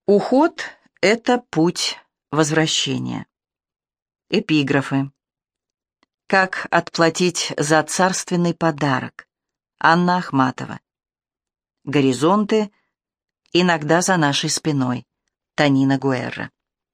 Уход — это путь возвращения. Эпиграфы. Как отплатить за царственный подарок? Анна Ахматова. Горизонты иногда за нашей спиной. Тонина Гуэрра.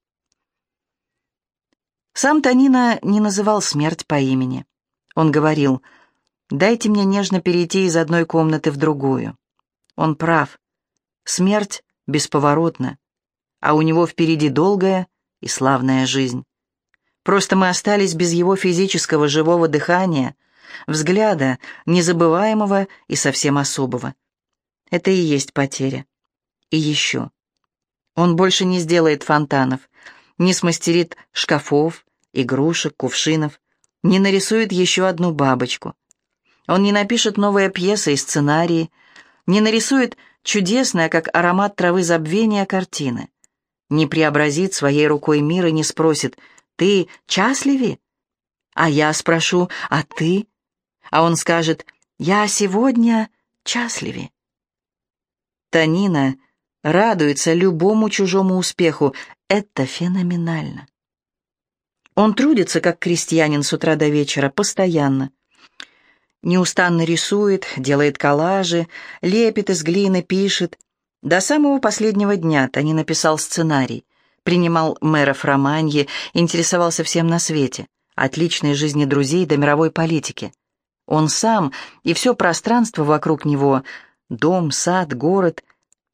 Сам Тонина не называл смерть по имени. Он говорил: «Дайте мне нежно перейти из одной комнаты в другую». Он прав. Смерть бесповоротна, а у него впереди долгая и славная жизнь. Просто мы остались без его физического живого дыхания, взгляда, незабываемого и совсем особого. Это и есть потеря. И еще. Он больше не сделает фонтанов, не смастерит шкафов, игрушек, кувшинов, не нарисует еще одну бабочку. Он не напишет новые пьесы и сценарии, не нарисует чудесное, как аромат травы забвения, картины, не преобразит своей рукой мир и не спросит: «Ты счастлив?» А я спрошу: «А ты?» А он скажет: «Я сегодня счастлив». Тонина радуется любому чужому успеху. Это феноменально. Он трудится, как крестьянин, с утра до вечера, постоянно. Неустанно рисует, делает коллажи, лепит из глины, пишет. До самого последнего дня Тонина писал сценарий, принимал мэров Романьи, интересовался всем на свете, от личной жизни друзей до мировой политики. Он сам и все пространство вокруг него, дом, сад, город,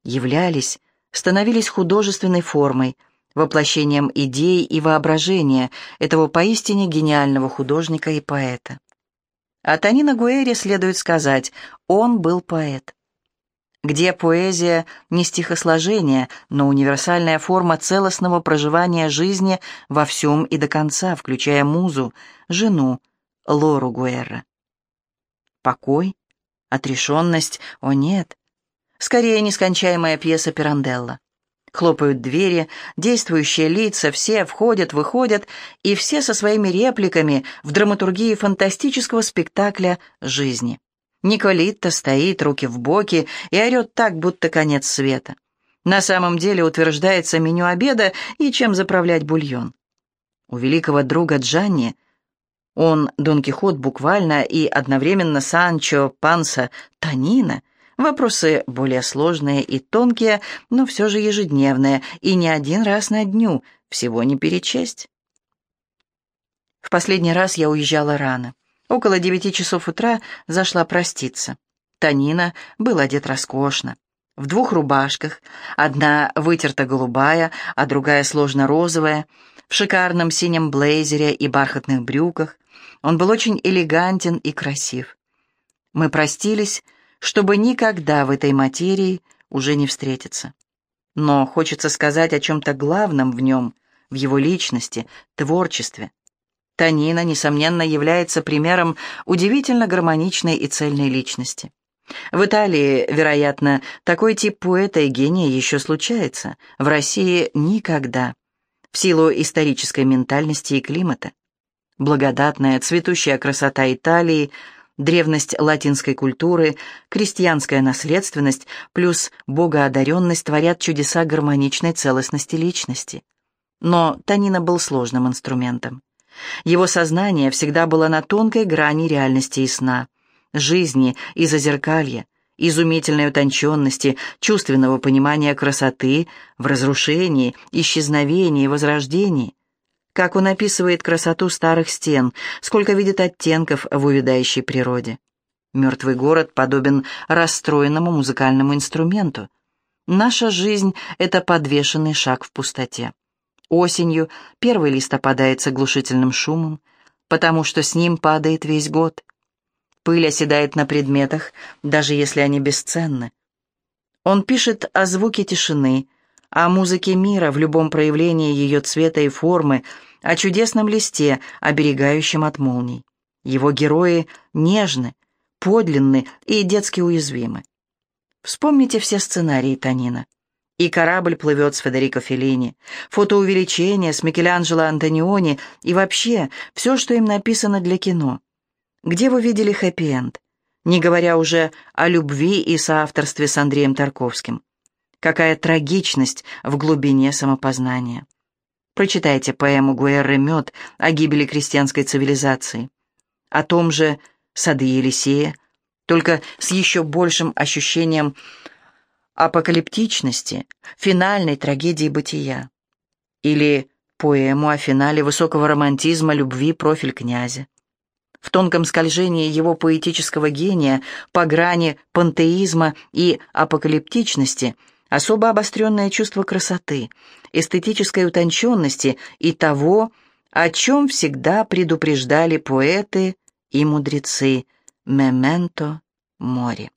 становились художественной формой, воплощением идей и воображения этого поистине гениального художника и поэта. О Тонино Гуэрре следует сказать: он был поэт. Где поэзия не стихосложение, но универсальная форма целостного проживания жизни во всем и до конца, включая музу, жену, Лору Гуэрра. Покой? Отрешенность? О нет. Скорее, нескончаемая пьеса Пиранделла. Хлопают двери, действующие лица, все входят, выходят, и все со своими репликами в драматургии фантастического спектакля жизни. Николитто стоит, руки в боки, и орет так, будто конец света. На самом деле утверждается меню обеда и чем заправлять бульон. У великого друга Джанни, он Дон Кихот буквально и одновременно Санчо Панса Тонина, вопросы более сложные и тонкие, но все же ежедневные, и не один раз на дню, всего не перечесть. В последний раз я уезжала рано. Около 9 часов утра зашла проститься. Тонина был одет роскошно. В 2 рубашках, одна вытерто-голубая, а другая сложно-розовая, в шикарном синем блейзере и бархатных брюках. Он был очень элегантен и красив. Мы простились, чтобы никогда в этой материи уже не встретиться. Но хочется сказать о чем-то главном в нем, в его личности, творчестве. Тонина, несомненно, является примером удивительно гармоничной и цельной личности. В Италии, вероятно, такой тип поэта и гения еще случается, в России никогда, в силу исторической ментальности и климата. Благодатная, цветущая красота Италии, древность латинской культуры, крестьянская наследственность плюс богоодаренность творят чудеса гармоничной целостности личности. Но Тонина был сложным инструментом. Его сознание всегда было на тонкой грани реальности и сна, жизни и зазеркалья, изумительной утонченности, чувственного понимания красоты в разрушении, исчезновении, возрождении. Как он описывает красоту старых стен, сколько видит оттенков в увядающей природе. Мертвый город подобен расстроенному музыкальному инструменту. Наша жизнь — это подвешенный шаг в пустоте. Осенью первый лист опадает с оглушительным шумом, потому что с ним падает весь год. Пыль оседает на предметах, даже если они бесценны. Он пишет о звуке тишины, о музыке мира в любом проявлении ее цвета и формы, о чудесном листе, оберегающем от молний. Его герои нежны, подлинны и детски уязвимы. Вспомните все сценарии Тонина. И «Корабль плывет» с Федерико Феллини, «Фотоувеличение» с Микеланджело Антониони и вообще все, что им написано для кино. Где вы видели хэппи-энд? Не говоря уже о любви и соавторстве с Андреем Тарковским. Какая трагичность в глубине самопознания. Прочитайте поэму Гуэрры «Мед» о гибели крестьянской цивилизации. О том же «Сады Елисея», только с еще большим ощущением апокалиптичности, финальной трагедии бытия. Или поэму о финале высокого романтизма любви «Профиль князя». В тонком скольжении его поэтического гения по грани пантеизма и апокалиптичности особо обостренное чувство красоты, эстетической утонченности и того, о чем всегда предупреждали поэты и мудрецы «Мементо море».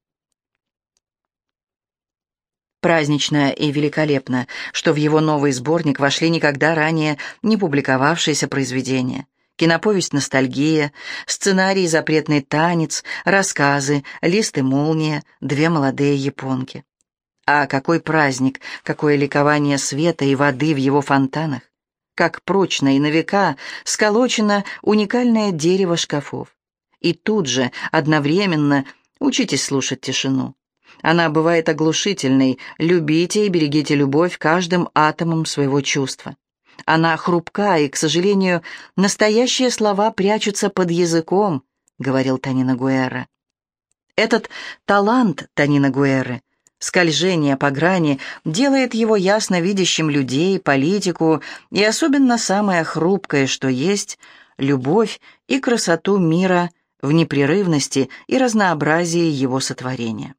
Празднично и великолепно, что в его новый сборник вошли никогда ранее не публиковавшиеся произведения. Киноповесть «Ностальгия», сценарий «Запретный танец», рассказы «Лист и молния», «Две молодые японки». А какой праздник, какое ликование света и воды в его фонтанах! Как прочно и на века сколочено уникальное дерево шкафов. И тут же, одновременно, учитесь слушать тишину. Она бывает оглушительной, любите и берегите любовь каждым атомом своего чувства. Она хрупка, и, к сожалению, настоящие слова прячутся под языком, говорил Танина Гуэрра. Этот талант Танина Гуэрры, скольжение по грани, делает его ясно видящим людей, политику и особенно самое хрупкое, что есть, любовь и красоту мира в непрерывности и разнообразии его сотворения.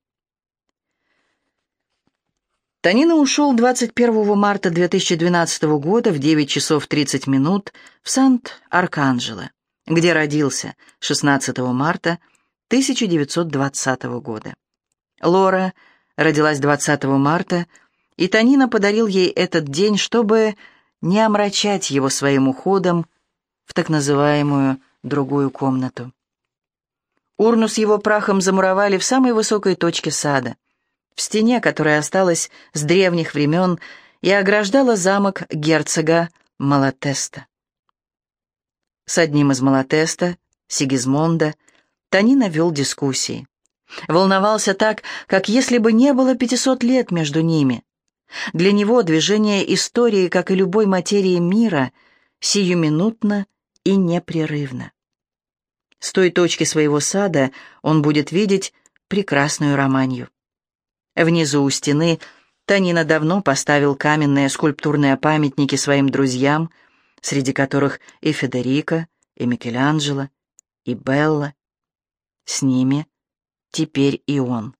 Танина ушел 21 марта 2012 года в 9 часов 30 минут в Сант-Арканджело, где родился 16 марта 1920 года. Лора родилась 20 марта, и Танина подарил ей этот день, чтобы не омрачать его своим уходом в так называемую другую комнату. Урну с его прахом замуровали в самой высокой точке сада, в стене, которая осталась с древних времен и ограждала замок герцога Малатеста. С одним из Малатеста, Сигизмонда, Танина вел дискуссии. Волновался так, как если бы не было 500 лет между ними. Для него движение истории, как и любой материи мира, сиюминутно и непрерывно. С той точки своего сада он будет видеть прекрасную Романью. Внизу у стены Танина давно поставил каменные скульптурные памятники своим друзьям, среди которых и Федерико, и Микеланджело, и Белла. С ними теперь и он.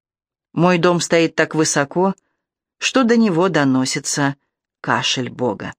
Мой дом стоит так высоко, что до него доносится кашель Бога.